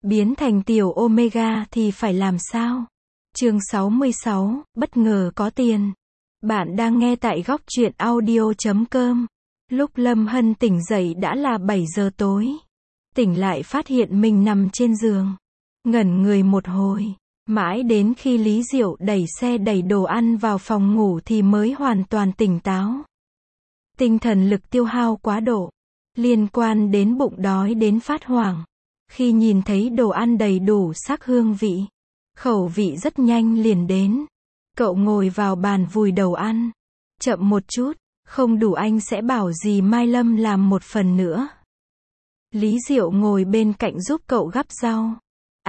biến thành tiểu Omega thì phải làm sao? Chương 66, bất ngờ có tiền. Bạn đang nghe tại góc truyện audio.com. Lúc Lâm Hân tỉnh dậy đã là 7 giờ tối. Tỉnh lại phát hiện mình nằm trên giường. Ngẩn người một hồi. Mãi đến khi Lý Diệu đẩy xe đẩy đồ ăn vào phòng ngủ thì mới hoàn toàn tỉnh táo. Tinh thần lực tiêu hao quá độ. Liên quan đến bụng đói đến phát hoảng. Khi nhìn thấy đồ ăn đầy đủ sắc hương vị. Khẩu vị rất nhanh liền đến. Cậu ngồi vào bàn vùi đầu ăn. Chậm một chút, không đủ anh sẽ bảo dì Mai Lâm làm một phần nữa. Lý Diệu ngồi bên cạnh giúp cậu gắp rau.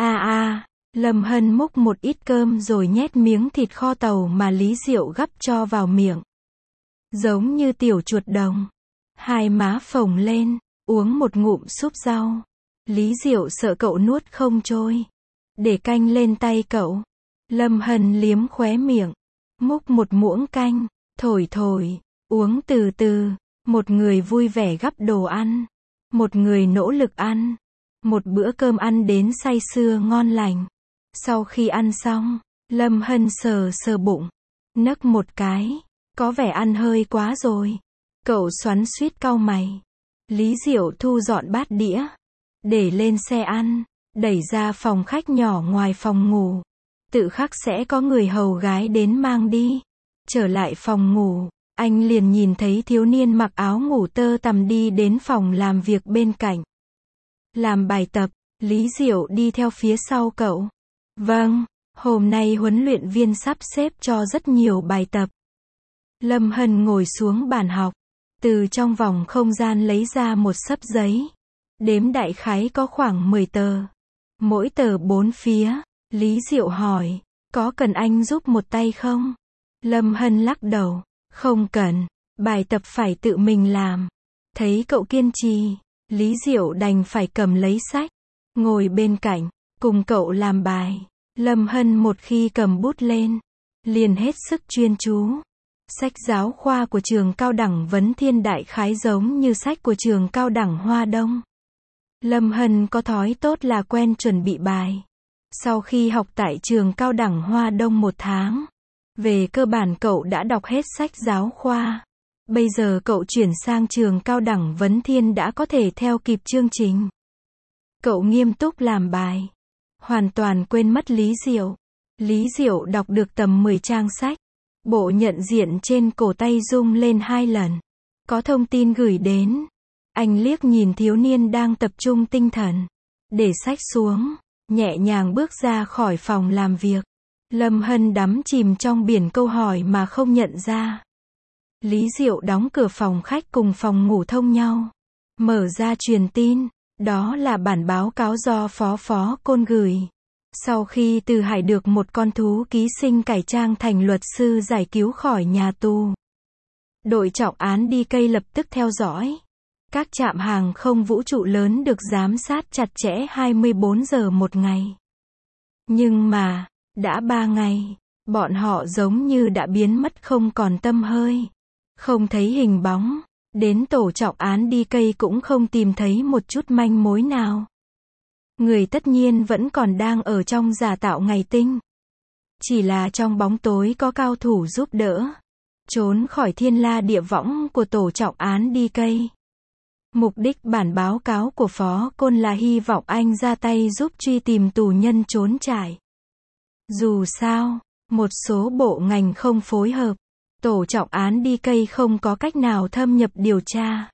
Lâm Hân múc một ít cơm rồi nhét miếng thịt kho tàu mà Lý Diệu gắp cho vào miệng. Giống như tiểu chuột đồng. Hai má phồng lên, uống một ngụm súp rau. Lý Diệu sợ cậu nuốt không trôi. Để canh lên tay cậu. Lâm Hân liếm khóe miệng. Múc một muỗng canh. Thổi, uống từ từ. Một người vui vẻ gắp đồ ăn. Một người nỗ lực ăn. Một bữa cơm ăn đến say sưa ngon lành. Sau khi ăn xong, Lâm Hân sờ bụng. Nấc một cái. Có vẻ ăn hơi quá rồi. Cậu xoắn xuýt cau mày. Lý Diệu thu dọn bát đĩa. Để lên xe ăn. Đẩy ra phòng khách nhỏ ngoài phòng ngủ. Tự khắc sẽ có người hầu gái đến mang đi. Trở lại phòng ngủ, anh liền nhìn thấy thiếu niên mặc áo ngủ tơ tằm đi đến phòng làm việc bên cạnh. Làm bài tập, Lý Diệu đi theo phía sau cậu. Vâng, hôm nay huấn luyện viên sắp xếp cho rất nhiều bài tập. Lâm Hân ngồi xuống bàn học. Từ trong vòng không gian lấy ra một xấp giấy. Đếm đại khái có khoảng 10 tờ. Mỗi tờ 4 phía. Lý Diệu hỏi, có cần anh giúp một tay không? Lâm Hân lắc đầu, không cần, bài tập phải tự mình làm. Thấy cậu kiên trì, Lý Diệu đành phải cầm lấy sách, ngồi bên cạnh, cùng cậu làm bài. Lâm Hân một khi cầm bút lên, liền hết sức chuyên chú. Sách giáo khoa của trường cao đẳng Vấn Thiên đại khái giống như sách của trường cao đẳng Hoa Đông. Lâm Hân có thói tốt là quen chuẩn bị bài. Sau khi học tại trường cao đẳng Hoa Đông 1 tháng, về cơ bản cậu đã đọc hết sách giáo khoa. Bây giờ cậu chuyển sang trường cao đẳng Vấn Thiên đã có thể theo kịp chương trình. Cậu nghiêm túc làm bài. Hoàn toàn quên mất Lý Diệu. Lý Diệu đọc được tầm 10 trang sách. Bộ nhận diện trên cổ tay rung lên 2 lần. Có thông tin gửi đến. Anh liếc nhìn thiếu niên đang tập trung tinh thần. Để sách xuống. Nhẹ nhàng bước ra khỏi phòng làm việc. Lâm Hân đắm chìm trong biển câu hỏi mà không nhận ra. Lý Diệu đóng cửa phòng khách cùng phòng ngủ thông nhau. Mở ra truyền tin. Đó là bản báo cáo do Phó Côn gửi. Sau khi Từ Hải được một con thú ký sinh cải trang thành luật sư giải cứu khỏi nhà tù. Đội trọng án đi cây lập tức theo dõi. Các trạm hàng không vũ trụ lớn được giám sát chặt chẽ 24 giờ một ngày. Nhưng mà, đã 3 ngày, bọn họ giống như đã biến mất không còn tăm hơi. Không thấy hình bóng, đến tổ trọng án đi cây cũng không tìm thấy một chút manh mối nào. Người tất nhiên vẫn còn đang ở trong giả tạo ngày tinh. Chỉ là trong bóng tối có cao thủ giúp đỡ. Trốn khỏi thiên la địa võng của tổ trọng án đi cây. Mục đích bản báo cáo của Phó Côn là hy vọng anh ra tay giúp truy tìm tù nhân trốn trại. Dù sao, một số bộ ngành không phối hợp, tổ trọng án đi cây không có cách nào thâm nhập điều tra.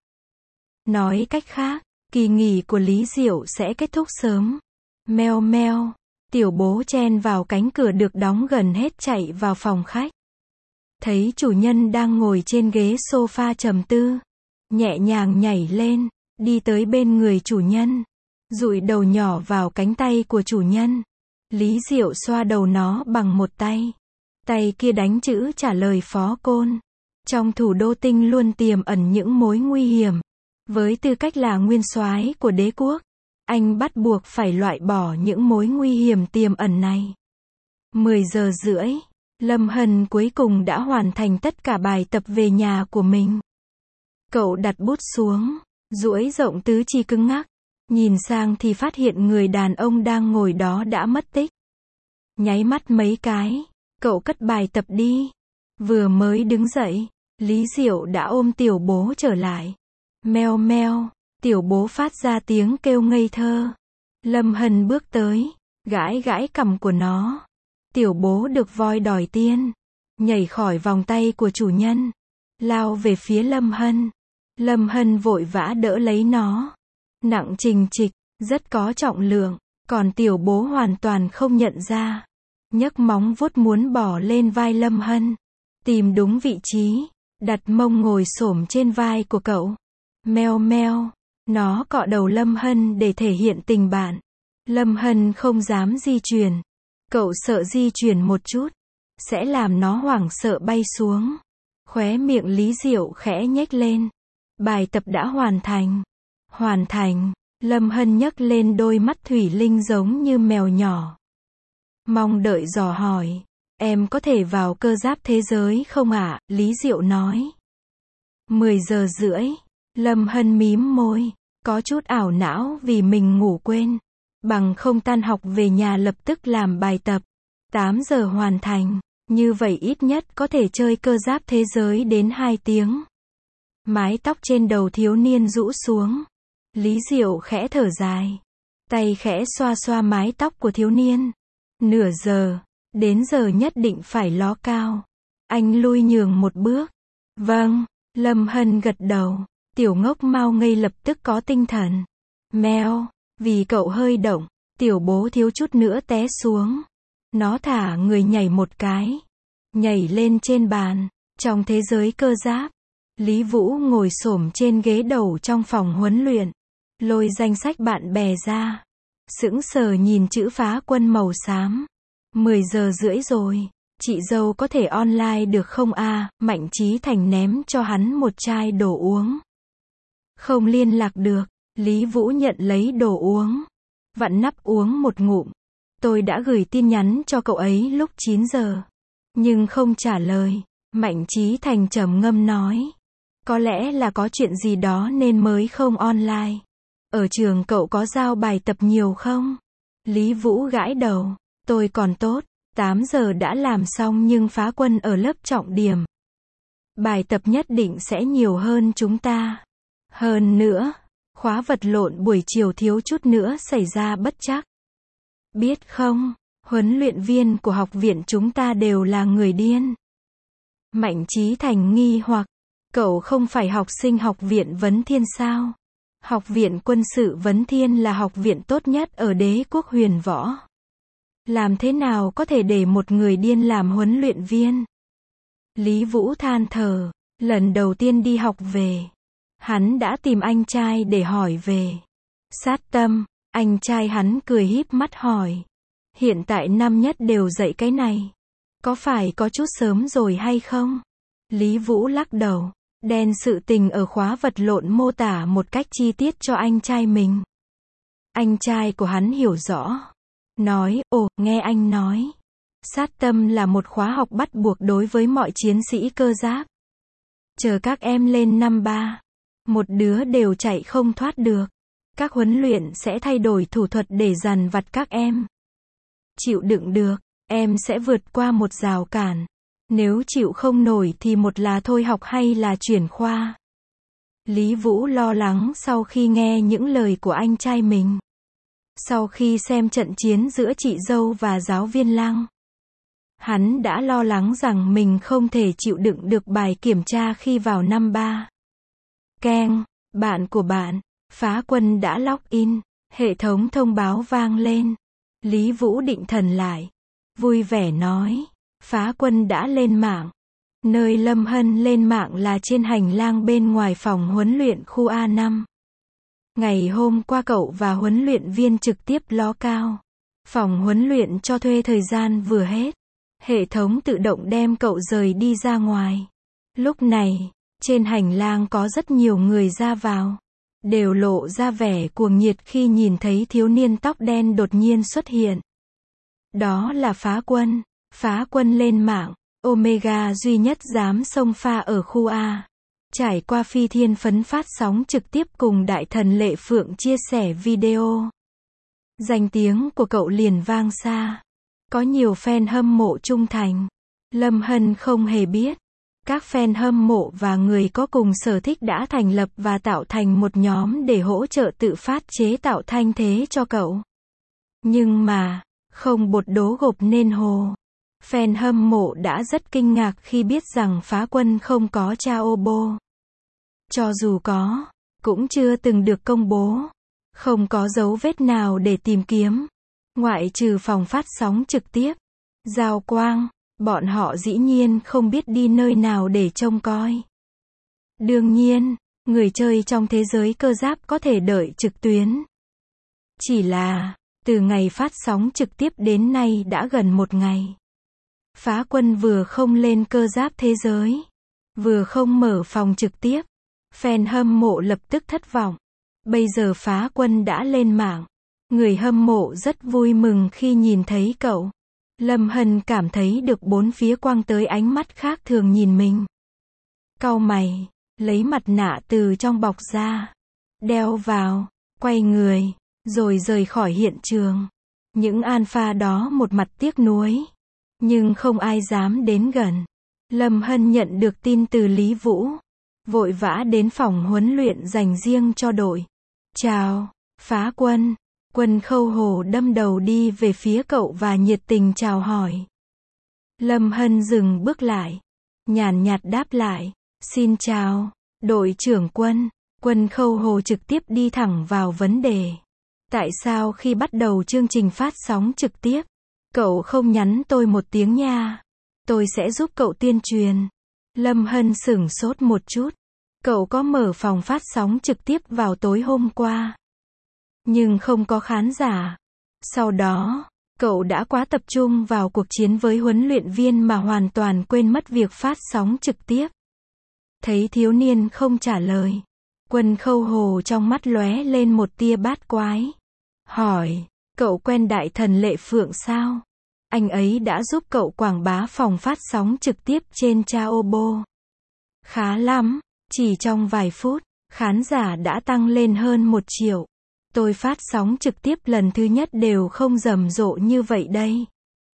Nói cách khác, kỳ nghỉ của Lý Diệu sẽ kết thúc sớm. Meo meo, tiểu bố chen vào cánh cửa được đóng gần hết chạy vào phòng khách. Thấy chủ nhân đang ngồi trên ghế sofa trầm tư. Nhẹ nhàng nhảy lên, đi tới bên người chủ nhân. Dụi đầu nhỏ vào cánh tay của chủ nhân. Lý Diệu xoa đầu nó bằng một tay. Tay kia đánh chữ trả lời Phó Côn. Trong thủ đô tinh luôn tiềm ẩn những mối nguy hiểm. Với tư cách là nguyên soái của đế quốc, anh bắt buộc phải loại bỏ những mối nguy hiểm tiềm ẩn này. 10 giờ rưỡi, Lâm Hân cuối cùng đã hoàn thành tất cả bài tập về nhà của mình. Cậu đặt bút xuống, duỗi rộng tứ chi cứng ngắc, Nhìn sang thì phát hiện người đàn ông đang ngồi đó đã mất tích. Nháy mắt mấy cái, cậu cất bài tập đi. Vừa mới đứng dậy, Lý Diệu đã ôm tiểu bố trở lại. Meo meo, tiểu bố phát ra tiếng kêu ngây thơ. Lâm Hân bước tới, gãi gãi cằm của nó. Tiểu bố được voi đòi tiên, nhảy khỏi vòng tay của chủ nhân, lao về phía Lâm Hân. Lâm Hân vội vã đỡ lấy nó. Nặng trình trịch, rất có trọng lượng, còn tiểu bố hoàn toàn không nhận ra. Nhấc móng vuốt muốn bò lên vai Lâm Hân. Tìm đúng vị trí, đặt mông ngồi xổm trên vai của cậu. Meo meo, nó cọ đầu Lâm Hân để thể hiện tình bạn. Lâm Hân không dám di chuyển. Cậu sợ di chuyển một chút, sẽ làm nó hoảng sợ bay xuống. Khóe miệng Lý Diệu khẽ nhếch lên. Bài tập đã hoàn thành. Hoàn thành, Lâm Hân nhấc lên đôi mắt thủy linh giống như mèo nhỏ. Mong đợi dò hỏi, em có thể vào cơ giáp thế giới không ạ? Lý Diệu nói. 10 giờ rưỡi, Lâm Hân mím môi, có chút ảo não vì mình ngủ quên. Bằng không tan học về nhà lập tức làm bài tập. 8 giờ hoàn thành, như vậy ít nhất có thể chơi cơ giáp thế giới đến 2 tiếng. Mái tóc trên đầu thiếu niên rũ xuống. Lý Diệu khẽ thở dài. Tay khẽ xoa xoa mái tóc của thiếu niên. Nửa giờ, đến giờ nhất định phải ló cao. Anh lui nhường một bước. Vâng, Lâm Hân gật đầu. Tiểu ngốc mau ngây lập tức có tinh thần. Meo, vì cậu hơi động, tiểu bố thiếu chút nữa té xuống. Nó thả người nhảy một cái. Nhảy lên trên bàn. Trong thế giới cơ giáp, Lý Vũ ngồi xổm trên ghế đầu trong phòng huấn luyện. Lôi danh sách bạn bè ra. Sững sờ nhìn chữ phá quân màu xám. 10 giờ rưỡi rồi. Chị dâu có thể online được không a? Mạnh Chí Thành ném cho hắn một chai đồ uống. Không liên lạc được. Lý Vũ nhận lấy đồ uống. Vặn nắp uống một ngụm. Tôi đã gửi tin nhắn cho cậu ấy lúc 9 giờ. Nhưng không trả lời. Mạnh Chí Thành trầm ngâm nói. Có lẽ là có chuyện gì đó nên mới không online. Ở trường cậu có giao bài tập nhiều không? Lý Vũ gãi đầu. Tôi còn tốt. 8 giờ đã làm xong nhưng phá quân ở lớp trọng điểm. Bài tập nhất định sẽ nhiều hơn chúng ta. Hơn nữa, khóa vật lộn buổi chiều thiếu chút nữa xảy ra bất trắc. Biết không, huấn luyện viên của học viện chúng ta đều là người điên. Mạnh Chí Thành nghi hoặc, cậu không phải học sinh học viện Vấn Thiên sao? Học viện quân sự Vấn Thiên là học viện tốt nhất ở đế quốc huyền võ. Làm thế nào có thể để một người điên làm huấn luyện viên? Lý Vũ than thở, lần đầu tiên đi học về. Hắn đã tìm anh trai để hỏi về. Sát Tâm, anh trai hắn cười híp mắt hỏi. Hiện tại năm nhất đều dạy cái này. Có phải có chút sớm rồi hay không? Lý Vũ lắc đầu. Đen sự tình ở khóa vật lộn mô tả một cách chi tiết cho anh trai mình. Anh trai của hắn hiểu rõ. Nói, ồ, nghe anh nói. Sát Tâm là một khóa học bắt buộc đối với mọi chiến sĩ cơ giáp. Chờ các em lên năm 3. Một đứa đều chạy không thoát được. Các huấn luyện sẽ thay đổi thủ thuật để dằn vặt các em. Chịu đựng được, em sẽ vượt qua một rào cản. Nếu chịu không nổi thì một là thôi học hay là chuyển khoa. Lý Vũ lo lắng sau khi nghe những lời của anh trai mình. Sau khi xem trận chiến giữa chị dâu và giáo viên Lăng, hắn đã lo lắng rằng mình không thể chịu đựng được bài kiểm tra khi vào năm 3. Keng, bạn của bạn, phá quân đã login, hệ thống thông báo vang lên. Lý Vũ định thần lại, vui vẻ nói, phá quân đã lên mạng. Nơi Lâm Hân lên mạng là trên hành lang bên ngoài phòng huấn luyện khu A5. Ngày hôm qua cậu và huấn luyện viên trực tiếp ló cao. Phòng huấn luyện cho thuê thời gian vừa hết. Hệ thống tự động đem cậu rời đi ra ngoài. Lúc này, trên hành lang có rất nhiều người ra vào. Đều lộ ra vẻ cuồng nhiệt khi nhìn thấy thiếu niên tóc đen đột nhiên xuất hiện. Đó là phá quân. Phá quân lên mạng. Omega duy nhất dám xông pha ở khu A. Trải qua Phi Thiên Phấn phát sóng trực tiếp cùng Đại Thần Lệ Phượng chia sẻ video. Danh tiếng của cậu liền vang xa. Có nhiều fan hâm mộ trung thành. Lâm Hân không hề biết. Các fan hâm mộ và người có cùng sở thích đã thành lập và tạo thành một nhóm để hỗ trợ tự phát chế tạo thanh thế cho cậu. Nhưng mà, không bột đố gộp nên hồ. Fan hâm mộ đã rất kinh ngạc khi biết rằng Phá Quân không có Chaobo. Cho dù có, cũng chưa từng được công bố. Không có dấu vết nào để tìm kiếm. Ngoại trừ phòng phát sóng trực tiếp. Giao quang, bọn họ dĩ nhiên không biết đi nơi nào để trông coi. Đương nhiên, người chơi trong thế giới cơ giáp có thể đợi trực tuyến. Chỉ là, từ ngày phát sóng trực tiếp đến nay đã gần một ngày. Phá Quân vừa không lên cơ giáp thế giới, vừa không mở phòng trực tiếp. Fan hâm mộ lập tức thất vọng. Bây giờ Phá Quân đã lên mạng. Người hâm mộ rất vui mừng khi nhìn thấy cậu. Lâm Hân cảm thấy được bốn phía quăng tới ánh mắt khác thường nhìn mình. Cau mày, lấy mặt nạ từ trong bọc ra, đeo vào, quay người, rồi rời khỏi hiện trường. Những alpha đó một mặt tiếc nuối, nhưng không ai dám đến gần. Lâm Hân nhận được tin từ Lý Vũ, vội vã đến phòng huấn luyện dành riêng cho đội. Chào, Phá Quân. Quân Khâu Hồ đâm đầu đi về phía cậu và nhiệt tình chào hỏi. Lâm Hân dừng bước lại, nhàn nhạt đáp lại, xin chào, đội trưởng Quân. Quân Khâu Hồ trực tiếp đi thẳng vào vấn đề. Tại sao khi bắt đầu chương trình phát sóng trực tiếp, cậu không nhắn tôi một tiếng nha? Tôi sẽ giúp cậu tuyên truyền. Lâm Hân sửng sốt một chút. Cậu có mở phòng phát sóng trực tiếp vào tối hôm qua, nhưng không có khán giả. Sau đó, cậu đã quá tập trung vào cuộc chiến với huấn luyện viên mà hoàn toàn quên mất việc phát sóng trực tiếp. Thấy thiếu niên không trả lời, Quân Khâu Hồ trong mắt lóe lên một tia bát quái. Hỏi, cậu quen Đại Thần Lệ Phượng sao? Anh ấy đã giúp cậu quảng bá phòng phát sóng trực tiếp trên Chaobo. Khá lắm, chỉ trong vài phút, khán giả đã tăng lên hơn 1 triệu. Tôi phát sóng trực tiếp lần thứ nhất đều không rầm rộ như vậy đây.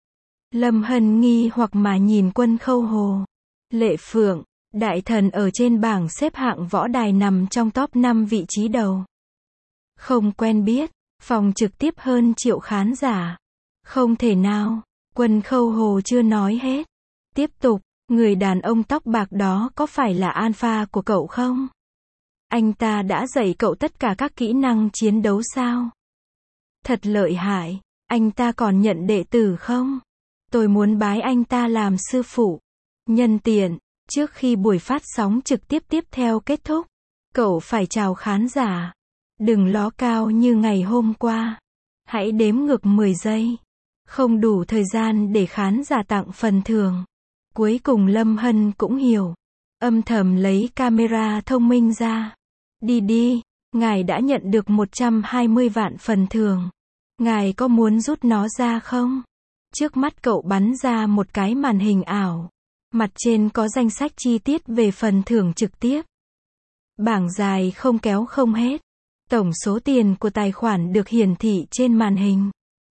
Lâm Hân nghi hoặc mà nhìn Quân Khâu Hồ. Lệ Phượng, Đại Thần ở trên bảng xếp hạng võ đài nằm trong top 5 vị trí đầu. Không quen biết, phòng trực tiếp hơn 1 triệu khán giả. Không thể nào, Quân Khâu Hồ chưa nói hết. Tiếp tục, người đàn ông tóc bạc đó có phải là alpha của cậu không? Anh ta đã dạy cậu tất cả các kỹ năng chiến đấu sao? Thật lợi hại, anh ta còn nhận đệ tử không? Tôi muốn bái anh ta làm sư phụ. Nhân tiện, trước khi buổi phát sóng trực tiếp tiếp theo kết thúc, cậu phải chào khán giả. Đừng ló cao như ngày hôm qua. Hãy đếm ngược 10 giây. Không đủ thời gian để khán giả tặng phần thưởng. Cuối cùng Lâm Hân cũng hiểu. Âm thầm lấy camera thông minh ra. Đi đi, ngài đã nhận được 120 vạn phần thưởng. Ngài có muốn rút nó ra không? Trước mắt cậu bắn ra một cái màn hình ảo. Mặt trên có danh sách chi tiết về phần thưởng trực tiếp. Bảng dài không kéo không hết. Tổng số tiền của tài khoản được hiển thị trên màn hình.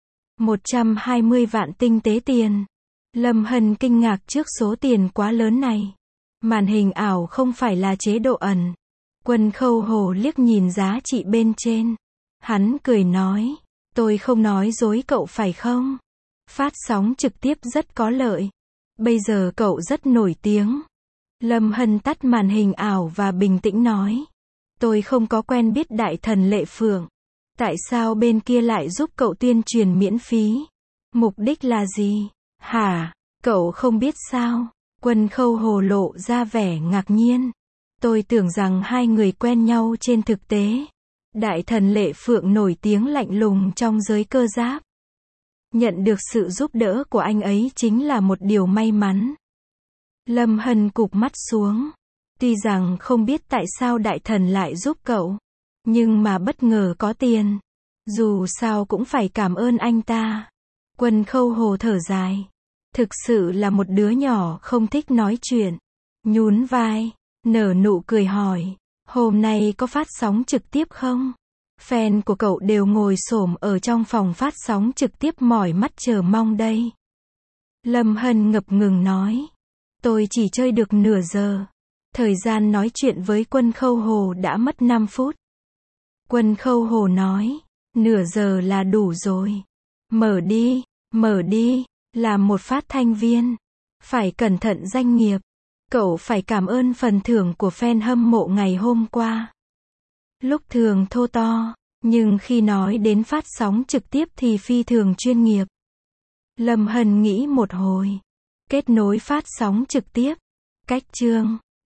120 vạn tinh tế tiền. Lâm Hân kinh ngạc trước số tiền quá lớn này. Màn hình ảo không phải là chế độ ẩn. Quân Khâu Hồ liếc nhìn giá trị bên trên. Hắn cười nói, tôi không nói dối cậu phải không? Phát sóng trực tiếp rất có lợi. Bây giờ cậu rất nổi tiếng. Lâm Hân tắt màn hình ảo và bình tĩnh nói, tôi không có quen biết Đại Thần Lệ Phượng. Tại sao bên kia lại giúp cậu tuyên truyền miễn phí? Mục đích là gì? Hả? Cậu không biết sao? Quân Khâu Hồ lộ ra vẻ ngạc nhiên. Tôi tưởng rằng hai người quen nhau trên thực tế. Đại Thần Lệ Phượng nổi tiếng lạnh lùng trong giới cơ giáp. Nhận được sự giúp đỡ của anh ấy chính là một điều may mắn. Lâm Hân cụp mắt xuống. Tuy rằng không biết tại sao Đại Thần lại giúp cậu, nhưng mà bất ngờ có tiền. Dù sao cũng phải cảm ơn anh ta. Quân Khâu Hồ thở dài. Thực sự là một đứa nhỏ không thích nói chuyện. Nhún vai. nở nụ cười hỏi, hôm nay có phát sóng trực tiếp không? Fan của cậu đều ngồi xổm ở trong phòng phát sóng trực tiếp mỏi mắt chờ mong đây. Lâm Hân ngập ngừng nói, tôi chỉ chơi được nửa giờ. Thời gian nói chuyện với Quân Khâu Hồ đã mất 5 phút. Quân Khâu Hồ nói, nửa giờ là đủ rồi. Mở đi, làm một phát thanh viên. Phải cẩn thận danh nghiệp. Cậu phải cảm ơn phần thưởng của fan hâm mộ ngày hôm qua. Lúc thường thô to, nhưng khi nói đến phát sóng trực tiếp thì phi thường chuyên nghiệp. Lâm Hân nghĩ một hồi. Kết nối phát sóng trực tiếp. Cách chương.